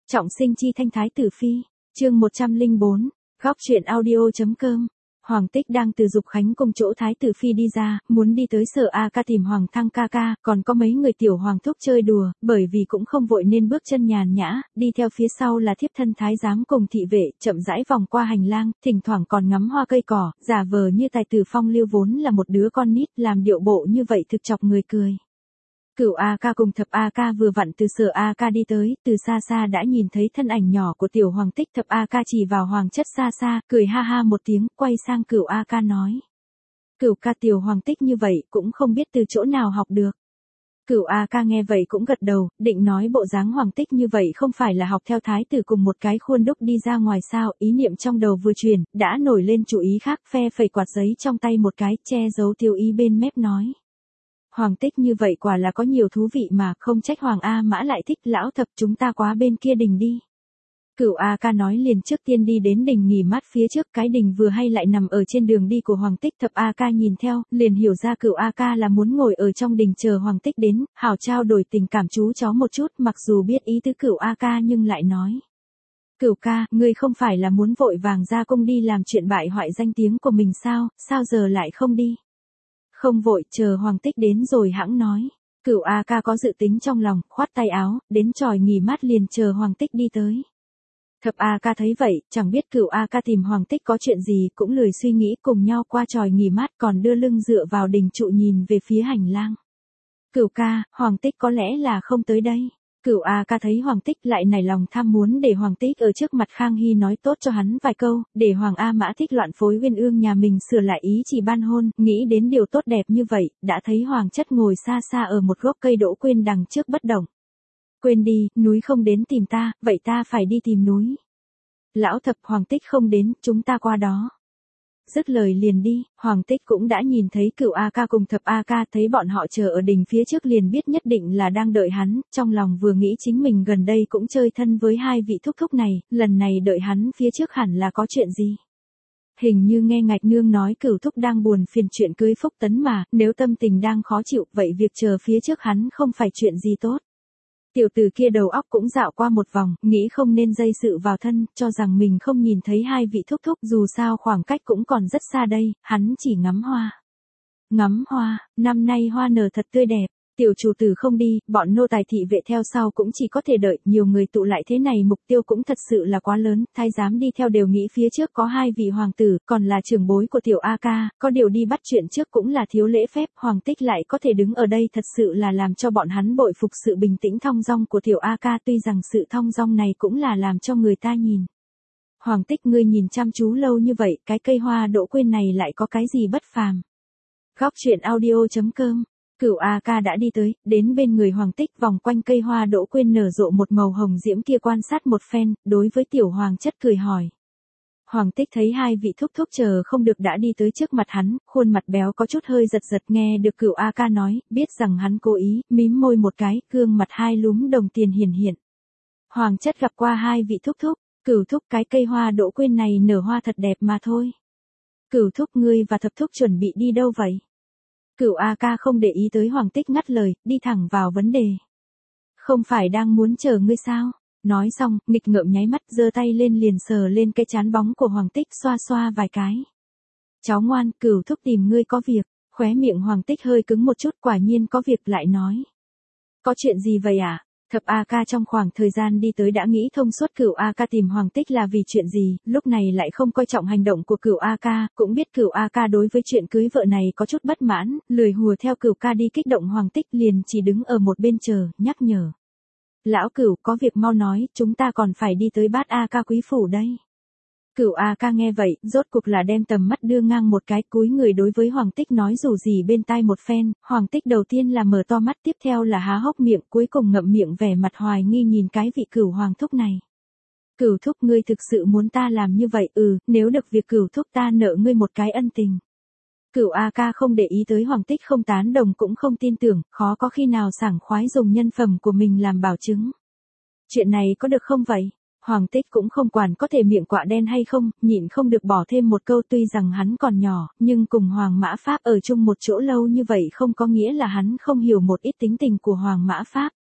Trọng sinh chi thanh thái tử phi, chương 104, góc truyện audio.com. Hoàng Tích đang từ Dục Khánh cùng chỗ thái tử phi đi ra, muốn đi tới Sở A Ca tìm Hoàng Thăng ca ca, còn có mấy người tiểu hoàng thúc chơi đùa, bởi vì cũng không vội nên bước chân nhàn nhã, đi theo phía sau là thiếp thân thái giám cùng thị vệ, chậm rãi vòng qua hành lang, thỉnh thoảng còn ngắm hoa cây cỏ, giả vờ như tài tử phong lưu vốn là một đứa con nít, làm điệu bộ như vậy thực chọc người cười. Cửu A Ca cùng Thập A Ca vừa vặn từ Sở A Ca đi tới, từ xa xa đã nhìn thấy thân ảnh nhỏ của tiểu hoàng tích. Thập A Ca chỉ vào Hoàng Chất xa xa, cười ha ha một tiếng, quay sang Cửu A Ca nói: Cửu ca, tiểu hoàng tích như vậy cũng không biết từ chỗ nào học được. Cửu A Ca nghe vậy cũng gật đầu, định nói bộ dáng hoàng tích như vậy không phải là học theo thái tử cùng một cái khuôn đúc đi ra ngoài sao, ý niệm trong đầu vừa truyền, đã nổi lên chủ ý khác, phe phẩy quạt giấy trong tay một cái, che giấu tiêu ý bên mép nói: Hoàng tích như vậy quả là có nhiều thú vị mà, không trách Hoàng A Mã lại thích. Lão Thập, chúng ta quá bên kia đình đi. Cửu A Ca nói liền trước tiên đi đến đình nghỉ mát phía trước, cái đình vừa hay lại nằm ở trên đường đi của Hoàng tích. Thập A Ca nhìn theo, liền hiểu ra Cửu A Ca là muốn ngồi ở trong đình chờ Hoàng tích đến, hảo trao đổi tình cảm chú chó một chút, mặc dù biết ý tứ Cửu A Ca nhưng lại nói: Cửu ca, ngươi không phải là muốn vội vàng ra cung đi làm chuyện bại hoại danh tiếng của mình sao, sao giờ lại không đi? Không vội, chờ Hoàng tích đến rồi hãng nói. Cửu A Ca có dự tính trong lòng, khoát tay áo, đến chòi nghỉ mát liền chờ Hoàng tích đi tới. Thập A Ca thấy vậy, chẳng biết Cửu A Ca tìm Hoàng tích có chuyện gì, cũng lười suy nghĩ, cùng nhau qua chòi nghỉ mát, còn đưa lưng dựa vào đình trụ nhìn về phía hành lang. Cửu ca, Hoàng tích có lẽ là không tới đây. Cửu A Ca thấy Hoàng tích lại nảy lòng tham muốn để Hoàng tích ở trước mặt Khang Hy nói tốt cho hắn vài câu, để Hoàng A Mã thích loạn phối Uyên Ương nhà mình sửa lại ý chỉ ban hôn, nghĩ đến điều tốt đẹp như vậy, đã thấy Hoàng Chất ngồi xa xa ở một gốc cây đỗ quyên đằng trước bất động. Quên đi, núi không đến tìm ta, vậy ta phải đi tìm núi. Lão Thập, Hoàng tích không đến, chúng ta qua đó. Dứt lời liền đi, Hoàng tích cũng đã nhìn thấy Cửu A Ca cùng Thập A Ca, thấy bọn họ chờ ở đình phía trước liền biết nhất định là đang đợi hắn, trong lòng vừa nghĩ chính mình gần đây cũng chơi thân với hai vị thúc thúc này, lần này đợi hắn phía trước hẳn là có chuyện gì. Hình như nghe Ngạch Nương nói Cửu thúc đang buồn phiền chuyện cưới Phúc Tấn mà, nếu tâm tình đang khó chịu, vậy việc chờ phía trước hắn không phải chuyện gì tốt. Tiểu tử kia đầu óc cũng dạo qua một vòng, nghĩ không nên dây sự vào thân, cho rằng mình không nhìn thấy hai vị thúc thúc, dù sao khoảng cách cũng còn rất xa đây, hắn chỉ ngắm hoa. Ngắm hoa, năm nay hoa nở thật tươi đẹp, tiểu chủ tử không đi, bọn nô tài thị vệ theo sau cũng chỉ có thể đợi, nhiều người tụ lại thế này mục tiêu cũng thật sự là quá lớn, thái giám đi theo đều nghĩ phía trước có hai vị hoàng tử, còn là trưởng bối của tiểu A Ca, có điều đi bắt chuyện trước cũng là thiếu lễ phép, Hoàng tích lại có thể đứng ở đây thật sự là làm cho bọn hắn bội phục sự bình tĩnh thong dong của tiểu A Ca, tuy rằng sự thong dong này cũng là làm cho người ta nhìn. Hoàng tích, ngươi nhìn chăm chú lâu như vậy, cái cây hoa đỗ quyên này lại có cái gì bất phàm? Góc truyện audio.com. Cửu A Ca đã đi tới, đến bên người Hoàng tích, vòng quanh cây hoa đỗ quyên nở rộ một màu hồng diễm kia quan sát một phen, đối với tiểu Hoàng Chất cười hỏi. Hoàng tích thấy hai vị thúc thúc chờ không được đã đi tới trước mặt hắn, khuôn mặt béo có chút hơi giật giật, nghe được Cửu A Ca nói, biết rằng hắn cố ý, mím môi một cái, gương mặt hai lúm đồng tiền hiển hiện. Hoàng Chất gặp qua hai vị thúc thúc, Cửu thúc, cái cây hoa đỗ quyên này nở hoa thật đẹp mà thôi. Cửu thúc, ngươi và Thập thúc chuẩn bị đi đâu vậy? Cửu A Ca không để ý tới Hoàng tích ngắt lời, đi thẳng vào vấn đề. Không phải đang muốn chờ ngươi sao? Nói xong, nghịch ngợm nháy mắt, giơ tay lên liền sờ lên cái trán bóng của Hoàng tích, xoa xoa vài cái. Cháu ngoan, Cửu thúc tìm ngươi có việc. Khóe miệng Hoàng tích hơi cứng một chút, quả nhiên có việc, lại nói. Có chuyện gì vậy à? Thập A Ca trong khoảng thời gian đi tới đã nghĩ thông suốt Cửu A Ca tìm Hoàng tích là vì chuyện gì, lúc này lại không coi trọng hành động của Cửu A Ca, cũng biết Cửu A Ca đối với chuyện cưới vợ này có chút bất mãn, lười hùa theo Cửu ca đi kích động Hoàng tích, liền chỉ đứng ở một bên chờ, nhắc nhở. Lão Cửu, có việc mau nói, chúng ta còn phải đi tới Bát A Ca quý phủ đây. Cửu A Ca nghe vậy, rốt cuộc là đem tầm mắt đưa ngang một cái, cúi người đối với Hoàng tích nói dù gì bên tai một phen, Hoàng tích đầu tiên là mở to mắt, tiếp theo là há hốc miệng, cuối cùng ngậm miệng vẻ mặt hoài nghi nhìn cái vị Cửu hoàng thúc này. Cửu thúc, ngươi thực sự muốn ta làm như vậy? Nếu được việc Cửu thúc, ta nợ ngươi một cái ân tình. Cửu A Ca không để ý tới Hoàng tích không tán đồng cũng không tin tưởng, khó có khi nào sảng khoái dùng nhân phẩm của mình làm bảo chứng. Chuyện này có được không vậy? Hoàng tích cũng không quản có thể miệng quạ đen hay không, nhịn không được bỏ thêm một câu, tuy rằng hắn còn nhỏ, nhưng cùng Hoàng Mã Pháp ở chung một chỗ lâu như vậy không có nghĩa là hắn không hiểu một ít tính tình của Hoàng Mã Pháp.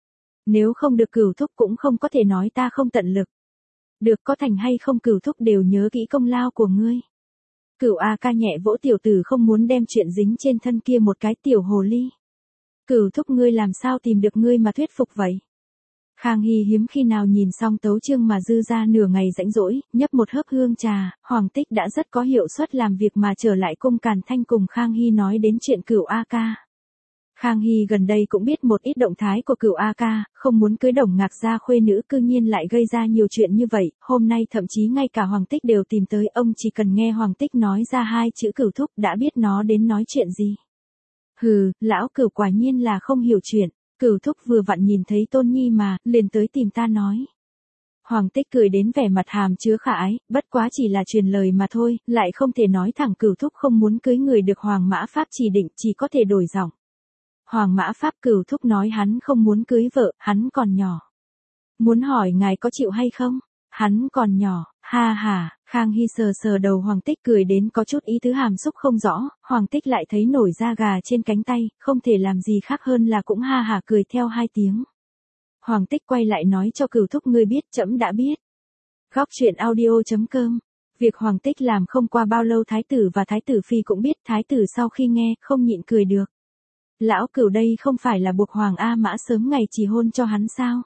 Nếu không được Cửu thúc cũng không có thể nói ta không tận lực. Được, có thành hay không Cửu thúc đều nhớ kỹ công lao của ngươi. Cửu A ca nhẹ vỗ tiểu tử không muốn đem chuyện dính trên thân kia một cái tiểu hồ ly. Cửu thúc ngươi làm sao tìm được ngươi mà thuyết phục vậy? Khang Hy hiếm khi nào nhìn xong tấu chương mà dư ra nửa ngày rãnh rỗi, nhấp một hớp hương trà, Hoàng Tích đã rất có hiệu suất làm việc mà trở lại cung Càn Thanh cùng Khang Hy nói đến chuyện Cửu A ca. Khang Hy gần đây cũng biết một ít động thái của Cửu A ca, không muốn cưới Đồng Ngạc gia khuê nữ cư nhiên lại gây ra nhiều chuyện như vậy, hôm nay thậm chí ngay cả Hoàng Tích đều tìm tới, ông chỉ cần nghe Hoàng Tích nói ra hai chữ Cửu thúc đã biết nó đến nói chuyện gì. Hừ, lão Cửu quả nhiên là không hiểu chuyện. Cửu thúc vừa vặn nhìn thấy Tôn Nhi mà, liền tới tìm ta nói. Hoàng Tích cười đến vẻ mặt hàm chứa khả ái, bất quá chỉ là truyền lời mà thôi, lại không thể nói thẳng Cửu thúc không muốn cưới người được Hoàng Mã Pháp chỉ định, chỉ có thể đổi giọng. Hoàng Mã Pháp Cửu thúc nói hắn không muốn cưới vợ, hắn còn nhỏ. Muốn hỏi ngài có chịu hay không? Hắn còn nhỏ, ha ha. Khang Hy sờ sờ đầu Hoàng Tích cười đến có chút ý tứ hàm xúc không rõ, Hoàng Tích lại thấy nổi da gà trên cánh tay, không thể làm gì khác hơn là cũng ha hả cười theo hai tiếng. Hoàng Tích quay lại nói cho Cửu thúc ngươi biết, trẫm đã biết. Góc truyện audio.com. Việc Hoàng Tích làm không qua bao lâu Thái tử và Thái tử Phi cũng biết, Thái tử sau khi nghe, không nhịn cười được. Lão Cửu đây không phải là buộc Hoàng A Mã sớm ngày chỉ hôn cho hắn sao?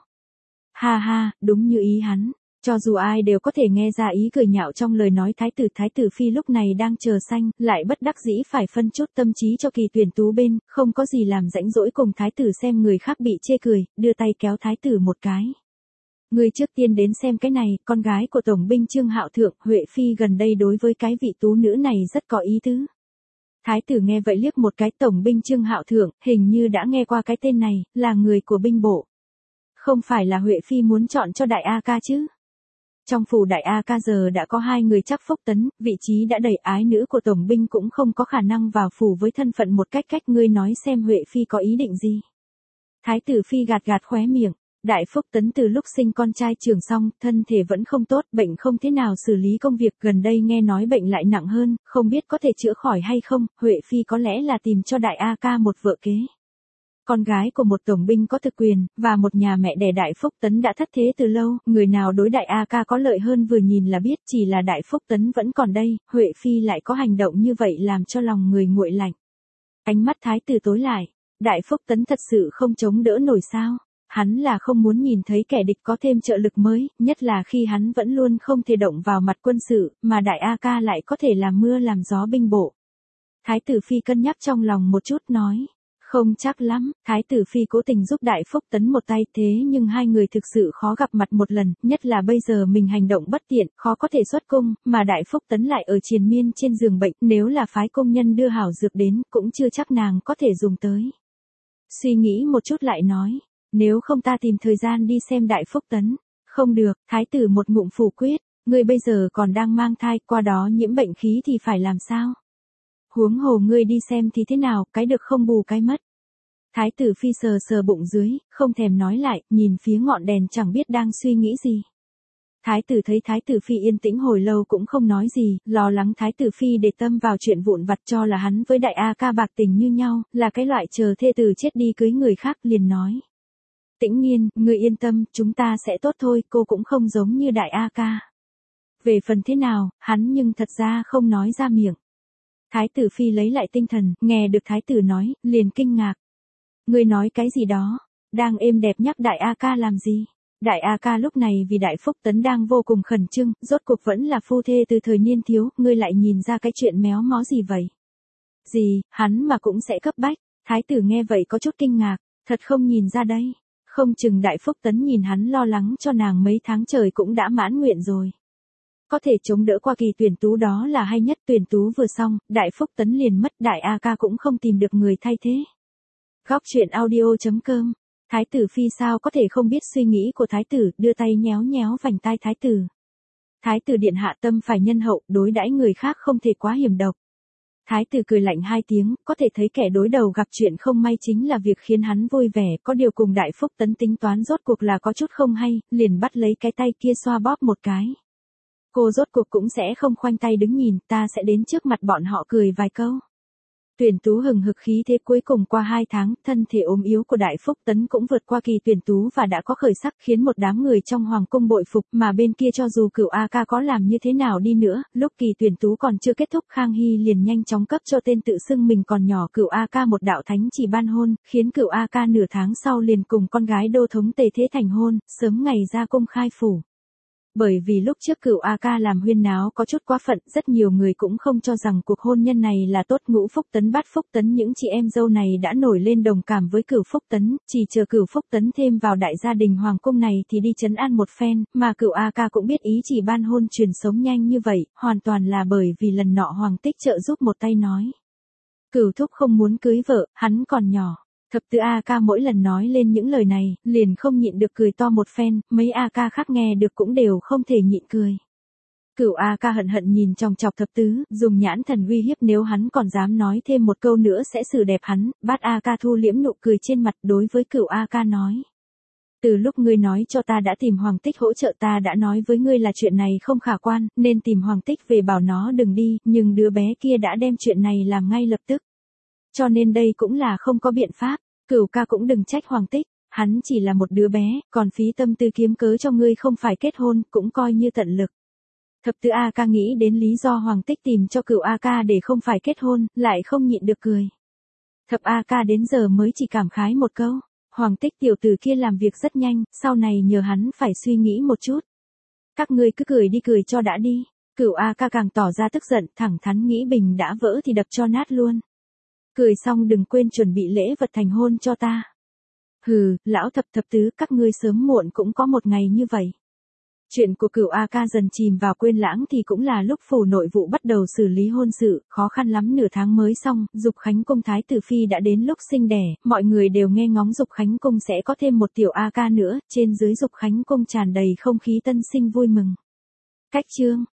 Ha ha, đúng như ý hắn. Cho dù ai đều có thể nghe ra ý cười nhạo trong lời nói Thái tử Phi lúc này đang chờ sanh, lại bất đắc dĩ phải phân chút tâm trí cho Kỳ Tuyển Tú bên, không có gì làm rãnh rỗi cùng Thái tử xem người khác bị chê cười, đưa tay kéo Thái tử một cái. Người trước tiên đến xem cái này, con gái của Tổng binh Trương Hạo Thượng, Huệ Phi gần đây đối với cái vị tú nữ này rất có ý tứ. Thái tử nghe vậy liếc một cái, Tổng binh Trương Hạo Thượng, hình như đã nghe qua cái tên này, là người của binh bộ. Không phải là Huệ Phi muốn chọn cho đại A ca chứ? Trong phủ đại A ca giờ đã có hai người chắc phúc tấn, vị trí đã đầy, ái nữ của tổng binh cũng không có khả năng vào phủ với thân phận một cách ngươi nói xem Huệ Phi có ý định gì. Thái tử Phi gạt gạt khóe miệng, đại phúc tấn từ lúc sinh con trai trưởng xong, thân thể vẫn không tốt, bệnh không thế nào xử lý công việc, gần đây nghe nói bệnh lại nặng hơn, không biết có thể chữa khỏi hay không, Huệ Phi có lẽ là tìm cho đại A ca một vợ kế. Con gái của một tổng binh có thực quyền, và một nhà mẹ đẻ đại phúc tấn đã thất thế từ lâu, người nào đối đại A ca có lợi hơn vừa nhìn là biết, chỉ là đại phúc tấn vẫn còn đây, Huệ Phi lại có hành động như vậy làm cho lòng người nguội lạnh. Ánh mắt thái tử tối lại, đại phúc tấn thật sự không chống đỡ nổi sao? Hắn là không muốn nhìn thấy kẻ địch có thêm trợ lực mới, nhất là khi hắn vẫn luôn không thể động vào mặt quân sự, mà đại A ca lại có thể làm mưa làm gió binh bộ. Thái tử Phi cân nhắc trong lòng một chút nói. Không chắc lắm, Thái tử Phi cố tình giúp Đại Phúc Tấn một tay, thế nhưng hai người thực sự khó gặp mặt một lần, nhất là bây giờ mình hành động bất tiện, khó có thể xuất cung, mà Đại Phúc Tấn lại ở triền miên trên giường bệnh, nếu là phái công nhân đưa hảo dược đến, cũng chưa chắc nàng có thể dùng tới. Suy nghĩ một chút lại nói, nếu không ta tìm thời gian đi xem Đại Phúc Tấn. Không được, Thái tử một ngụm phủ quyết, ngươi bây giờ còn đang mang thai, qua đó nhiễm bệnh khí thì phải làm sao? Huống hồ ngươi đi xem thì thế nào, cái được không bù cái mất. Thái tử Phi sờ sờ bụng dưới, không thèm nói lại, nhìn phía ngọn đèn chẳng biết đang suy nghĩ gì. Thái tử thấy Thái tử Phi yên tĩnh hồi lâu cũng không nói gì, lo lắng Thái tử Phi để tâm vào chuyện vụn vặt, cho là hắn với đại A ca bạc tình như nhau, là cái loại chờ thê tử chết đi cưới người khác, liền nói. Tĩnh Nghiên, ngươi yên tâm, chúng ta sẽ tốt thôi, cô cũng không giống như đại A ca. Về phần thế nào, hắn nhưng thật ra không nói ra miệng. Thái tử Phi lấy lại tinh thần, nghe được thái tử nói, liền kinh ngạc. Ngươi nói cái gì đó, đang êm đẹp nhắc đại A ca làm gì? Đại A ca lúc này vì Đại Phúc Tấn đang vô cùng khẩn trương, rốt cuộc vẫn là phu thê từ thời niên thiếu, ngươi lại nhìn ra cái chuyện méo mó gì vậy? Gì, hắn mà cũng sẽ cấp bách. Thái tử nghe vậy có chút kinh ngạc, thật không nhìn ra đây. Không chừng Đại Phúc Tấn nhìn hắn lo lắng cho nàng mấy tháng trời cũng đã mãn nguyện rồi. Có thể chống đỡ qua kỳ tuyển tú đó là hay nhất, tuyển tú vừa xong, Đại Phúc Tấn liền mất, đại A ca cũng không tìm được người thay thế. Góc truyện audio.com. Thái tử Phi sao có thể không biết suy nghĩ của thái tử, đưa tay nhéo nhéo vành tai thái tử. Thái tử điện hạ tâm phải nhân hậu, đối đãi người khác không thể quá hiểm độc. Thái tử cười lạnh hai tiếng, có thể thấy kẻ đối đầu gặp chuyện không may chính là việc khiến hắn vui vẻ, có điều cùng Đại Phúc Tấn tính toán rốt cuộc là có chút không hay, liền bắt lấy cái tay kia xoa bóp một cái. Cô rốt cuộc cũng sẽ không khoanh tay đứng nhìn, ta sẽ đến trước mặt bọn họ cười vài câu. Tuyển tú hừng hực khí thế, cuối cùng qua 2 tháng, thân thể ốm yếu của Đại Phúc Tấn cũng vượt qua kỳ tuyển tú và đã có khởi sắc, khiến một đám người trong hoàng cung bội phục, mà bên kia cho dù Cửu A Ca có làm như thế nào đi nữa, lúc kỳ tuyển tú còn chưa kết thúc, Khang Hy liền nhanh chóng cấp cho tên tự xưng mình còn nhỏ Cửu A Ca một đạo thánh chỉ ban hôn, khiến Cửu A Ca nửa tháng sau liền cùng con gái đô thống Tề Thế thành hôn, sớm ngày ra cung khai phủ. Bởi vì lúc trước Cửu A Ca làm huyên náo có chút quá phận, rất nhiều người cũng không cho rằng cuộc hôn nhân này là tốt. Ngũ Phúc Tấn, Bát Phúc Tấn, những chị em dâu này đã nổi lên đồng cảm với Cửu Phúc Tấn, chỉ chờ Cửu Phúc Tấn thêm vào đại gia đình hoàng cung này thì đi trấn an một phen, mà Cửu A Ca cũng biết ý chỉ ban hôn truyền sống nhanh như vậy, hoàn toàn là bởi vì lần nọ Hoàng Tích trợ giúp một tay nói. Cửu Thúc không muốn cưới vợ, hắn còn nhỏ. Thập tứ A Ca mỗi lần nói lên những lời này, liền không nhịn được cười to một phen, mấy A Ca khác nghe được cũng đều không thể nhịn cười. Cửu A Ca hận hận nhìn chòng chọc thập tứ, dùng nhãn thần uy hiếp nếu hắn còn dám nói thêm một câu nữa sẽ xử đẹp hắn. Bát A Ca thu liễm nụ cười trên mặt, đối với Cửu A Ca nói. Từ lúc ngươi nói cho ta đã tìm Hoàng Tích hỗ trợ, ta đã nói với ngươi là chuyện này không khả quan, nên tìm Hoàng Tích về bảo nó đừng đi, nhưng đứa bé kia đã đem chuyện này làm ngay lập tức. Cho nên đây cũng là không có biện pháp. Cửu ca cũng đừng trách Hoàng Tích, hắn chỉ là một đứa bé, còn phí tâm tư kiếm cớ cho ngươi không phải kết hôn, cũng coi như tận lực. Thập tứ A Ca nghĩ đến lý do Hoàng Tích tìm cho Cửu A Ca để không phải kết hôn, lại không nhịn được cười. Thập A Ca đến giờ mới chỉ cảm khái một câu, Hoàng Tích tiểu tử kia làm việc rất nhanh, sau này nhờ hắn phải suy nghĩ một chút. Các ngươi cứ cười đi, cười cho đã đi. Cửu A Ca càng tỏ ra tức giận, thẳng thắn nghĩ bình đã vỡ thì đập cho nát luôn. Cười xong đừng quên chuẩn bị lễ vật thành hôn cho ta. Hừ, lão thập tứ, các ngươi sớm muộn cũng có một ngày như vậy. Chuyện của Cửu A Ca dần chìm vào quên lãng thì cũng là lúc phủ nội vụ bắt đầu xử lý hôn sự, khó khăn lắm nửa tháng mới xong, Dục Khánh cung thái tử phi đã đến lúc sinh đẻ, mọi người đều nghe ngóng Dục Khánh cung sẽ có thêm một tiểu A Ca nữa, trên dưới Dục Khánh cung tràn đầy không khí tân sinh vui mừng. Cách chương